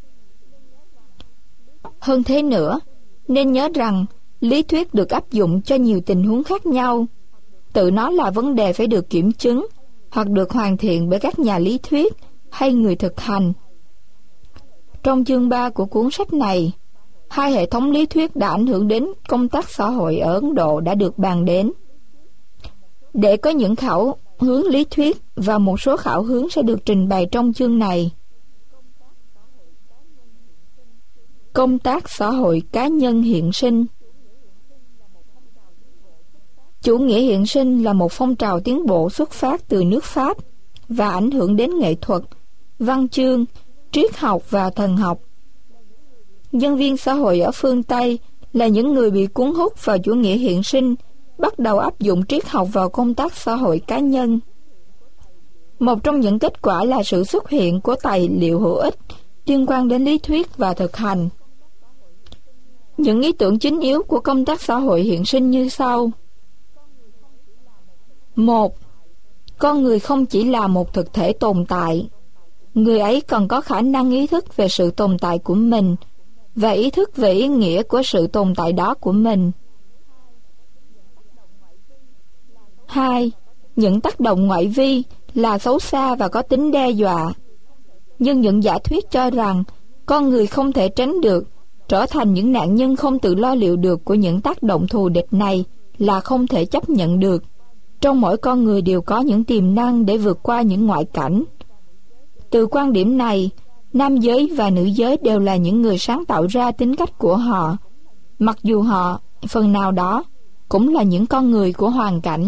Hơn thế nữa, nên nhớ rằng lý thuyết được áp dụng cho nhiều tình huống khác nhau. Tự nó là vấn đề phải được kiểm chứng hoặc được hoàn thiện bởi các nhà lý thuyết hay người thực hành. Trong chương 3 của cuốn sách này, hai hệ thống lý thuyết đã ảnh hưởng đến công tác xã hội ở Ấn Độ đã được bàn đến. Để có những khảo hướng lý thuyết và một số khảo hướng sẽ được trình bày trong chương này. Công tác xã hội cá nhân hiện sinh. Chủ nghĩa hiện sinh là một phong trào tiến bộ xuất phát từ nước Pháp và ảnh hưởng đến nghệ thuật, văn chương, triết học và thần học. Nhân viên xã hội ở phương Tây là những người bị cuốn hút vào chủ nghĩa hiện sinh, bắt đầu áp dụng triết học vào công tác xã hội cá nhân. Một trong những kết quả là sự xuất hiện của tài liệu hữu ích liên quan đến lý thuyết và thực hành. Những ý tưởng chính yếu của công tác xã hội hiện sinh như sau. 1. Con người không chỉ là một thực thể tồn tại. Người ấy còn có khả năng ý thức về sự tồn tại của mình và ý thức về ý nghĩa của sự tồn tại đó của mình. 2. Những tác động ngoại vi là xấu xa và có tính đe dọa. Nhưng những giả thuyết cho rằng con người không thể tránh được trở thành những nạn nhân không tự lo liệu được của những tác động thù địch này là không thể chấp nhận được. Trong mỗi con người đều có những tiềm năng để vượt qua những ngoại cảnh. Từ quan điểm này, nam giới và nữ giới đều là những người sáng tạo ra tính cách của họ, mặc dù họ, phần nào đó, cũng là những con người của hoàn cảnh.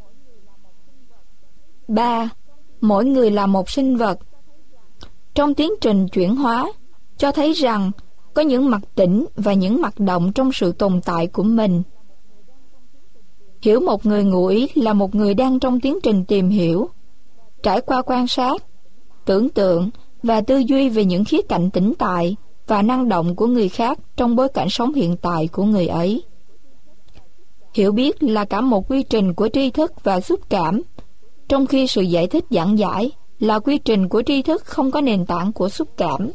3. Mỗi người là một sinh vật. Trong tiến trình chuyển hóa, cho thấy rằng có những mặt tĩnh và những mặt động trong sự tồn tại của mình. Hiểu một người ngụ ý là một người đang trong tiến trình tìm hiểu, trải qua quan sát, tưởng tượng và tư duy về những khía cạnh tĩnh tại và năng động của người khác trong bối cảnh sống hiện tại của người ấy. Hiểu biết là cả một quy trình của tri thức và xúc cảm, trong khi sự giải thích giảng giải là quy trình của tri thức không có nền tảng của xúc cảm.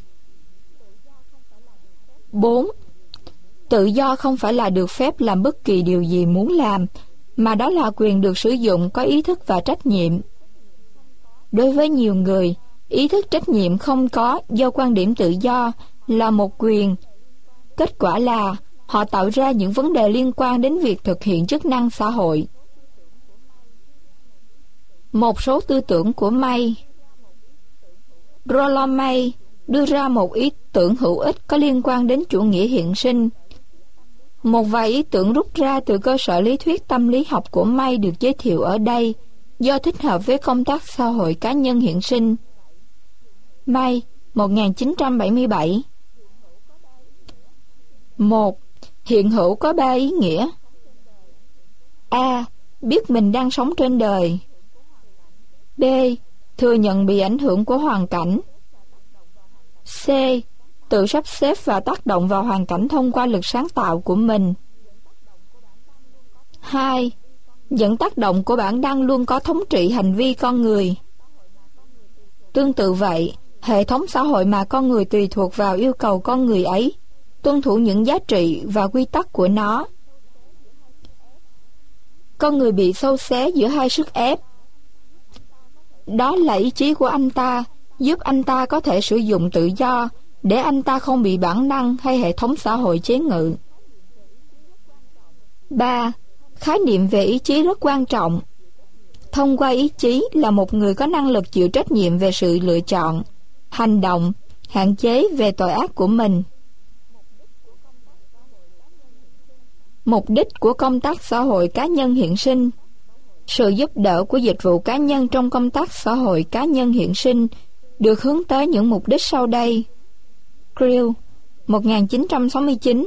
4. Tự do không phải là được phép làm bất kỳ điều gì muốn làm, mà đó là quyền được sử dụng có ý thức và trách nhiệm. Đối với nhiều người, ý thức trách nhiệm không có do quan điểm tự do là một quyền. Kết quả là họ tạo ra những vấn đề liên quan đến việc thực hiện chức năng xã hội. Một số tư tưởng của May. Rollo May đưa ra một ý tưởng hữu ích có liên quan đến chủ nghĩa hiện sinh. Một vài ý tưởng rút ra từ cơ sở lý thuyết tâm lý học của May được giới thiệu ở đây do thích hợp với công tác xã hội cá nhân hiện sinh. May, 1977. 1. Hiện hữu có 3 ý nghĩa. A. Biết mình đang sống trên đời. B. Thừa nhận bị ảnh hưởng của hoàn cảnh. C. Tự sắp xếp và tác động vào hoàn cảnh thông qua lực sáng tạo của mình. 2. Những tác động của bản năng luôn có thống trị hành vi con người. Tương tự vậy, hệ thống xã hội mà con người tùy thuộc vào yêu cầu con người ấy tuân thủ những giá trị và quy tắc của nó. Con người bị xâu xé giữa hai sức ép. Đó là ý chí của anh ta, giúp anh ta có thể sử dụng tự do, để anh ta không bị bản năng hay hệ thống xã hội chế ngự. 3. Khái niệm về ý chí rất quan trọng. Thông qua ý chí là một người có năng lực chịu trách nhiệm về sự lựa chọn, hành động, hạn chế về tội ác của mình. Mục đích của công tác xã hội cá nhân hiện sinh. Sự giúp đỡ của dịch vụ cá nhân trong công tác xã hội cá nhân hiện sinh được hướng tới những mục đích sau đây. Creel, 1969.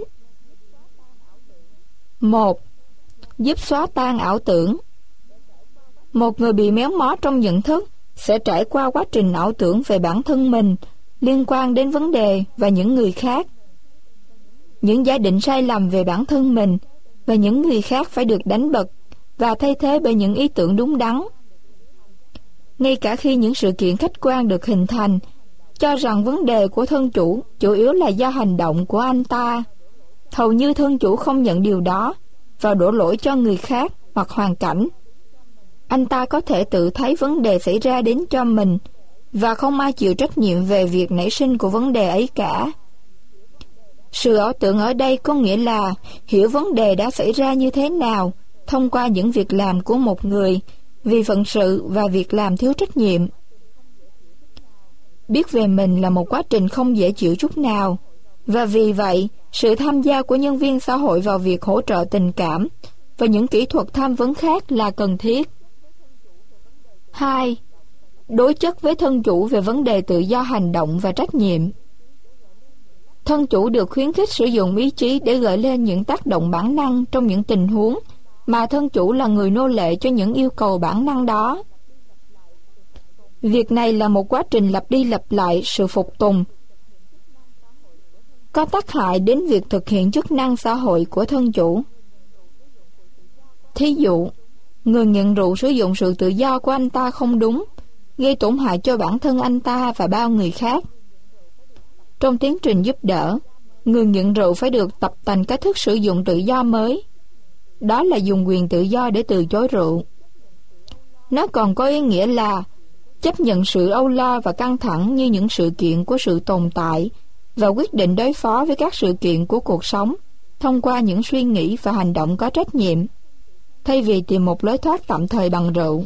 1. Giúp xóa tan ảo tưởng. Một người bị méo mó trong nhận thức sẽ trải qua quá trình ảo tưởng về bản thân mình liên quan đến vấn đề và những người khác. Những giả định sai lầm về bản thân mình và những người khác phải được đánh bật và thay thế bởi những ý tưởng đúng đắn. Ngay cả khi những sự kiện khách quan được hình thành, cho rằng vấn đề của thân chủ chủ yếu là do hành động của anh ta, hầu như thân chủ không nhận điều đó và đổ lỗi cho người khác hoặc hoàn cảnh. Anh ta có thể tự thấy vấn đề xảy ra đến cho mình và không ai chịu trách nhiệm về việc nảy sinh của vấn đề ấy cả. Sự ảo tưởng ở đây có nghĩa là hiểu vấn đề đã xảy ra như thế nào thông qua những việc làm của một người vì phận sự và việc làm thiếu trách nhiệm. Biết về mình là một quá trình không dễ chịu chút nào, và vì vậy sự tham gia của nhân viên xã hội vào việc hỗ trợ tình cảm và những kỹ thuật tham vấn khác là cần thiết. 2. Đối chất với thân chủ về vấn đề tự do hành động và trách nhiệm. Thân chủ được khuyến khích sử dụng ý chí để gợi lên những tác động bản năng trong những tình huống mà thân chủ là người nô lệ cho những yêu cầu bản năng đó. Việc này là một quá trình lặp đi lặp lại sự phục tùng, có tác hại đến việc thực hiện chức năng xã hội của thân chủ. Thí dụ, người nghiện rượu sử dụng sự tự do của anh ta không đúng, gây tổn hại cho bản thân anh ta và bao người khác. Trong tiến trình giúp đỡ, người nghiện rượu phải được tập tành cách thức sử dụng tự do mới. Đó là dùng quyền tự do để từ chối rượu. Nó còn có ý nghĩa là chấp nhận sự âu lo và căng thẳng như những sự kiện của sự tồn tại và quyết định đối phó với các sự kiện của cuộc sống thông qua những suy nghĩ và hành động có trách nhiệm, thay vì tìm một lối thoát tạm thời bằng rượu.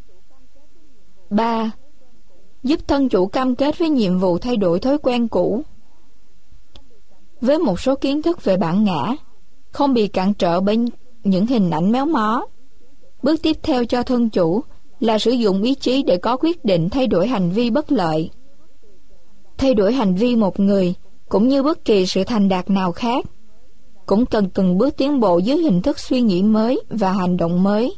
3. Giúp thân chủ cam kết với nhiệm vụ thay đổi thói quen cũ. Với một số kiến thức về bản ngã, không bị cản trở bởi những hình ảnh méo mó. Bước tiếp theo cho thân chủ là sử dụng ý chí để có quyết định thay đổi hành vi bất lợi. Thay đổi hành vi một người, cũng như bất kỳ sự thành đạt nào khác, cũng cần từng bước tiến bộ dưới hình thức suy nghĩ mới và hành động mới.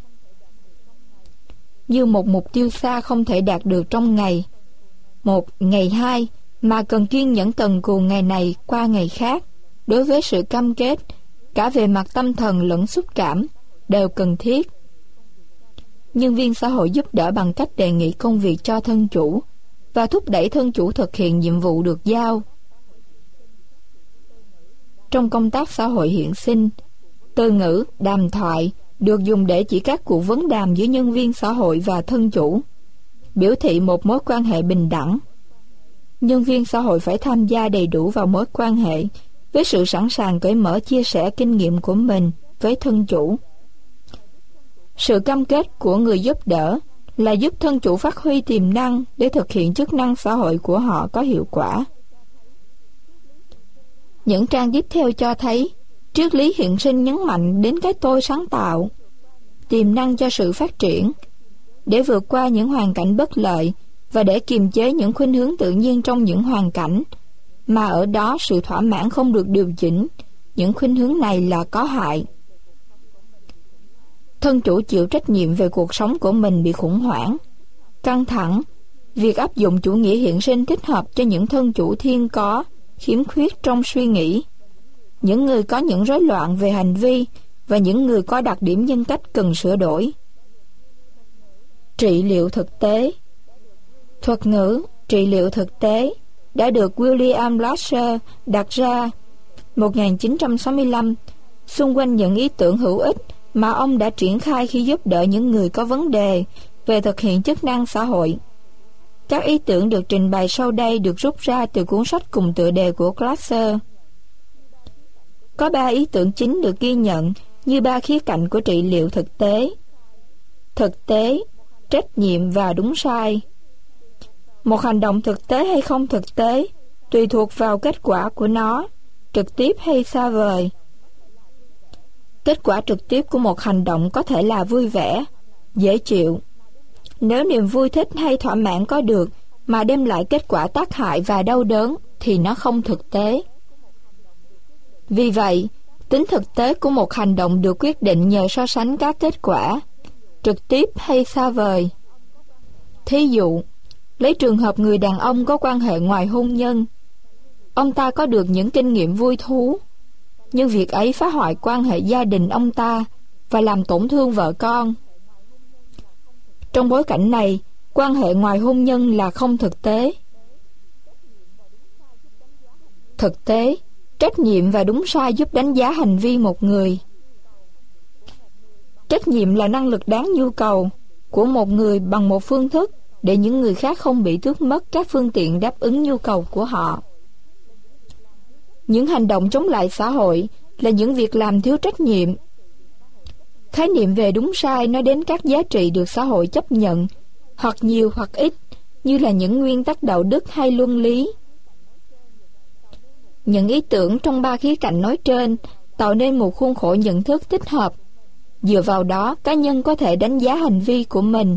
Như một mục tiêu xa không thể đạt được trong ngày một, ngày hai, mà cần kiên nhẫn cần cù ngày này qua ngày khác, đối với sự cam kết, cả về mặt tâm thần lẫn xúc cảm, đều cần thiết. Nhân viên xã hội giúp đỡ bằng cách đề nghị công việc cho thân chủ và thúc đẩy thân chủ thực hiện nhiệm vụ được giao. Trong công tác xã hội hiện sinh, từ ngữ đàm thoại được dùng để chỉ các cuộc vấn đàm giữa nhân viên xã hội và thân chủ, biểu thị một mối quan hệ bình đẳng. Nhân viên xã hội phải tham gia đầy đủ vào mối quan hệ với sự sẵn sàng cởi mở chia sẻ kinh nghiệm của mình với thân chủ. Sự cam kết của người giúp đỡ là giúp thân chủ phát huy tiềm năng để thực hiện chức năng xã hội của họ có hiệu quả. Những trang tiếp theo cho thấy triết lý hiện sinh nhấn mạnh đến cái tôi sáng tạo, tiềm năng cho sự phát triển, để vượt qua những hoàn cảnh bất lợi và để kiềm chế những khuynh hướng tự nhiên trong những hoàn cảnh mà ở đó sự thỏa mãn không được điều chỉnh. Những khuynh hướng này là có hại. Thân chủ chịu trách nhiệm về cuộc sống của mình bị khủng hoảng, căng thẳng. Việc áp dụng chủ nghĩa hiện sinh thích hợp cho những thân chủ thiên có khiếm khuyết trong suy nghĩ, những người có những rối loạn về hành vi và những người có đặc điểm nhân cách cần sửa đổi. Trị liệu thực tế. Thuật ngữ trị liệu thực tế đã được William Lasher đặt ra 1965 xung quanh những ý tưởng hữu ích mà ông đã triển khai khi giúp đỡ những người có vấn đề về thực hiện chức năng xã hội. Các ý tưởng được trình bày sau đây được rút ra từ cuốn sách cùng tựa đề của Lasser. Có 3 ý tưởng chính được ghi nhận như 3 khía cạnh của trị liệu thực tế: thực tế, trách nhiệm và đúng sai. Một hành động thực tế hay không thực tế tùy thuộc vào kết quả của nó, trực tiếp hay xa vời. Kết quả trực tiếp của một hành động có thể là vui vẻ, dễ chịu. Nếu niềm vui thích hay thỏa mãn có được mà đem lại kết quả tác hại và đau đớn thì nó không thực tế. Vì vậy, tính thực tế của một hành động được quyết định nhờ so sánh các kết quả, trực tiếp hay xa vời. Thí dụ, lấy trường hợp người đàn ông có quan hệ ngoài hôn nhân. Ông ta có được những kinh nghiệm vui thú, nhưng việc ấy phá hoại quan hệ gia đình ông ta và làm tổn thương vợ con. Trong bối cảnh này, quan hệ ngoài hôn nhân là không thực tế. Thực tế, trách nhiệm và đúng sai giúp đánh giá hành vi một người. Trách nhiệm là năng lực đáng nhu cầu của một người bằng một phương thức để những người khác không bị tước mất các phương tiện đáp ứng nhu cầu của họ. Những hành động chống lại xã hội là những việc làm thiếu trách nhiệm. Khái niệm về đúng sai nói đến các giá trị được xã hội chấp nhận, hoặc nhiều hoặc ít, như là những nguyên tắc đạo đức hay luân lý. Những ý tưởng trong ba khía cạnh nói trên tạo nên một khuôn khổ nhận thức thích hợp. Dựa vào đó, cá nhân có thể đánh giá hành vi của mình.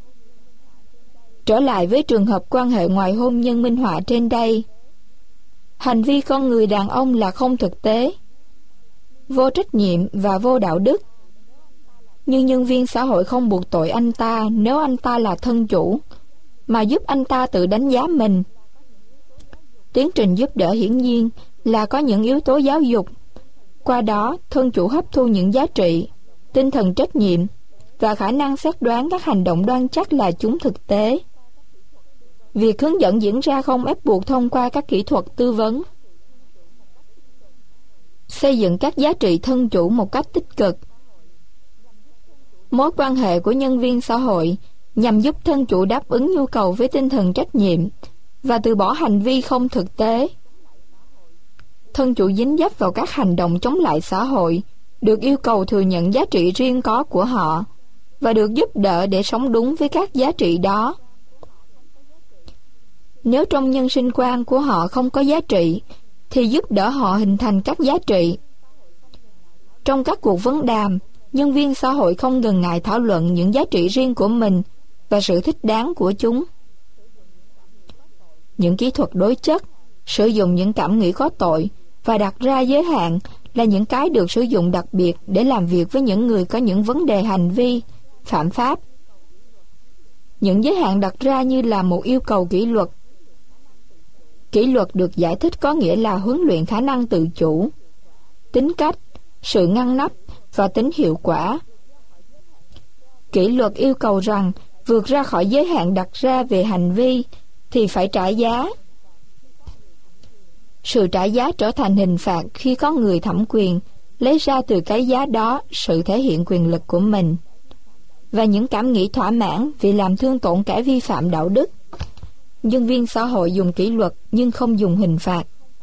Trở lại với trường hợp quan hệ ngoài hôn nhân minh họa trên đây. Hành vi con người đàn ông là không thực tế, vô trách nhiệm và vô đạo đức. Nhưng nhân viên xã hội không buộc tội anh ta nếu anh ta là thân chủ, mà giúp anh ta tự đánh giá mình. Tiến trình giúp đỡ hiển nhiên là có những yếu tố giáo dục. Qua đó, thân chủ hấp thu những giá trị, tinh thần trách nhiệm và khả năng xét đoán các hành động đoan chắc là chúng thực tế. Việc hướng dẫn diễn ra không ép buộc thông qua các kỹ thuật tư vấn. Xây dựng các giá trị thân chủ một cách tích cực. Mối quan hệ của nhân viên xã hội nhằm giúp thân chủ đáp ứng nhu cầu với tinh thần trách nhiệm và từ bỏ hành vi không thực tế. Thân chủ dính dấp vào các hành động chống lại xã hội được yêu cầu thừa nhận giá trị riêng có của họ và được giúp đỡ để sống đúng với các giá trị đó. Nếu trong nhân sinh quan của họ không có giá trị, thì giúp đỡ họ hình thành các giá trị. Trong các cuộc vấn đàm, nhân viên xã hội không ngần ngại thảo luận những giá trị riêng của mình và sự thích đáng của chúng. Những kỹ thuật đối chất, sử dụng những cảm nghĩ có tội và đặt ra giới hạn là những cái được sử dụng đặc biệt để làm việc với những người có những vấn đề hành vi, phạm pháp. Những giới hạn đặt ra như là một yêu cầu kỷ luật. Kỷ luật được giải thích có nghĩa là huấn luyện khả năng tự chủ, tính cách, sự ngăn nắp và tính hiệu quả. Kỷ luật yêu cầu rằng vượt ra khỏi giới hạn đặt ra về hành vi thì phải trả giá. Sự trả giá trở thành hình phạt khi có người thẩm quyền lấy ra từ cái giá đó sự thể hiện quyền lực của mình và những cảm nghĩ thỏa mãn vì làm thương tổn kẻ vi phạm đạo đức. Nhân viên xã hội dùng kỷ luật nhưng không dùng hình phạt.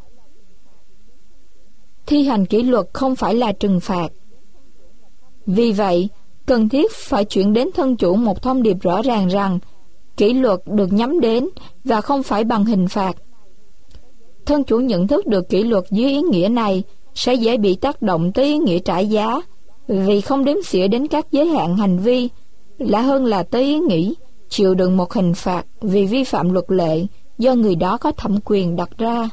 Thi hành kỷ luật không phải là trừng phạt. Vì vậy, cần thiết phải chuyển đến thân chủ một thông điệp rõ ràng rằng kỷ luật được nhắm đến và không phải bằng hình phạt. Thân chủ nhận thức được kỷ luật dưới ý nghĩa này sẽ dễ bị tác động tới ý nghĩa trả giá, vì không đếm xỉa đến các giới hạn hành vi, lạ hơn là tới ý nghĩ chịu đựng một hình phạt vì vi phạm luật lệ do người đó có thẩm quyền đặt ra.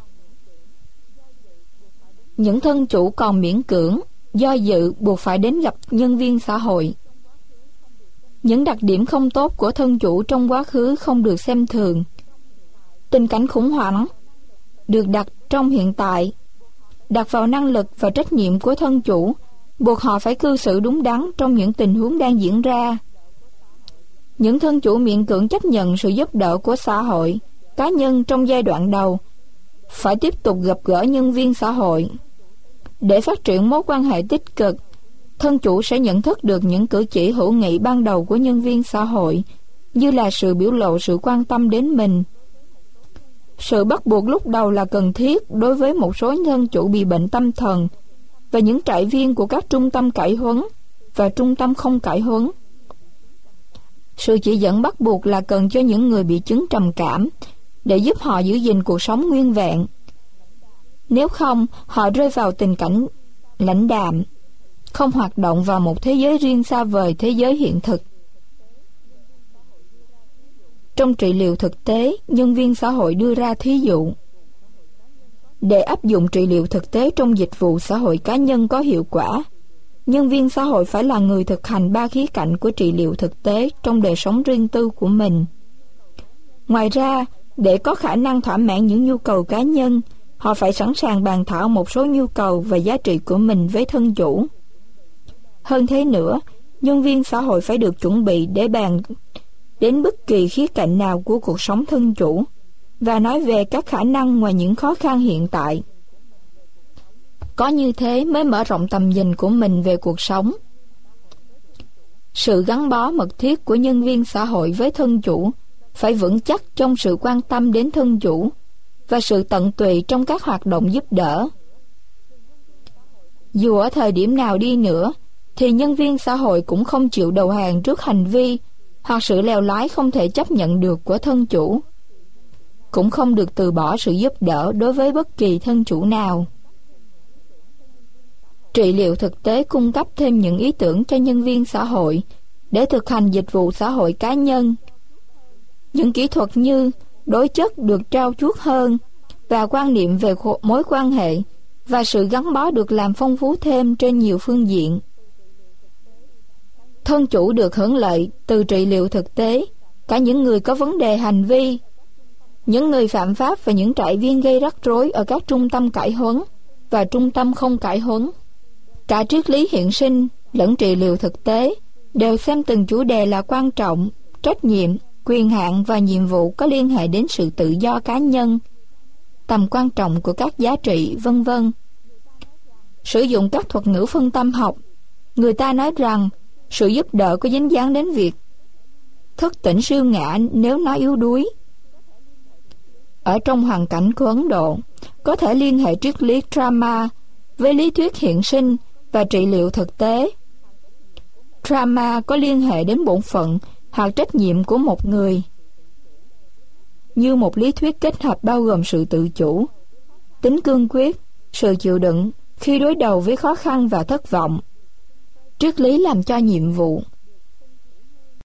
Những thân chủ còn miễn cưỡng, do dự buộc phải đến gặp nhân viên xã hội. Những đặc điểm không tốt của thân chủ trong quá khứ không được xem thường. Tình cảnh khủng hoảng được đặt trong hiện tại, đặt vào năng lực và trách nhiệm của thân chủ, buộc họ phải cư xử đúng đắn trong những tình huống đang diễn ra. Những thân chủ miễn cưỡng chấp nhận sự giúp đỡ của xã hội, cá nhân trong giai đoạn đầu, phải tiếp tục gặp gỡ nhân viên xã hội. Để phát triển mối quan hệ tích cực, thân chủ sẽ nhận thức được những cử chỉ hữu nghị ban đầu của nhân viên xã hội, như là sự biểu lộ sự quan tâm đến mình. Sự bắt buộc lúc đầu là cần thiết đối với một số thân chủ bị bệnh tâm thần và những trại viên của các trung tâm cải huấn và trung tâm không cải huấn. Sự chỉ dẫn bắt buộc là cần cho những người bị chứng trầm cảm để giúp họ giữ gìn cuộc sống nguyên vẹn. Nếu không, họ rơi vào tình cảnh lãnh đạm, không hoạt động vào một thế giới riêng xa vời thế giới hiện thực. Trong trị liệu thực tế, nhân viên xã hội đưa ra thí dụ. Để áp dụng trị liệu thực tế trong dịch vụ xã hội cá nhân có hiệu quả, nhân viên xã hội phải là người thực hành 3 khía cạnh của trị liệu thực tế trong đời sống riêng tư của mình. Ngoài ra, để có khả năng thỏa mãn những nhu cầu cá nhân, họ phải sẵn sàng bàn thảo một số nhu cầu và giá trị của mình với thân chủ. Hơn thế nữa, nhân viên xã hội phải được chuẩn bị để bàn đến bất kỳ khía cạnh nào của cuộc sống thân chủ và nói về các khả năng ngoài những khó khăn hiện tại. Có như thế mới mở rộng tầm nhìn của mình về cuộc sống. Sự gắn bó mật thiết của nhân viên xã hội với thân chủ phải vững chắc trong sự quan tâm đến thân chủ và sự tận tụy trong các hoạt động giúp đỡ. Dù ở thời điểm nào đi nữa, thì nhân viên xã hội cũng không chịu đầu hàng trước hành vi hoặc sự lèo lái không thể chấp nhận được của thân chủ, cũng không được từ bỏ sự giúp đỡ đối với bất kỳ thân chủ nào. Trị liệu thực tế cung cấp thêm những ý tưởng cho nhân viên xã hội để thực hành dịch vụ xã hội cá nhân. Những kỹ thuật như đối chất được trau chuốt hơn và quan niệm về mối quan hệ và sự gắn bó được làm phong phú thêm trên nhiều phương diện. Thân chủ được hưởng lợi từ trị liệu thực tế, cả những người có vấn đề hành vi, những người phạm pháp và những trại viên gây rắc rối ở các trung tâm cải huấn và trung tâm không cải huấn. Cả triết lý hiện sinh lẫn trị liệu thực tế đều xem từng chủ đề là quan trọng, trách nhiệm, quyền hạn và nhiệm vụ có liên hệ đến sự tự do cá nhân, tầm quan trọng của các giá trị, vân vân. Sử dụng các thuật ngữ phân tâm học, người ta nói rằng sự giúp đỡ có dính dáng đến việc thức tỉnh siêu ngã nếu nó yếu đuối. Ở trong hoàn cảnh của Ấn Độ, có thể liên hệ triết lý Dharma với lý thuyết hiện sinh và trị liệu thực tế. Dharma có liên hệ đến bổn phận hoặc trách nhiệm của một người, như một lý thuyết kết hợp bao gồm sự tự chủ, tính cương quyết, sự chịu đựng khi đối đầu với khó khăn và thất vọng. Triết lý làm cho nhiệm vụ.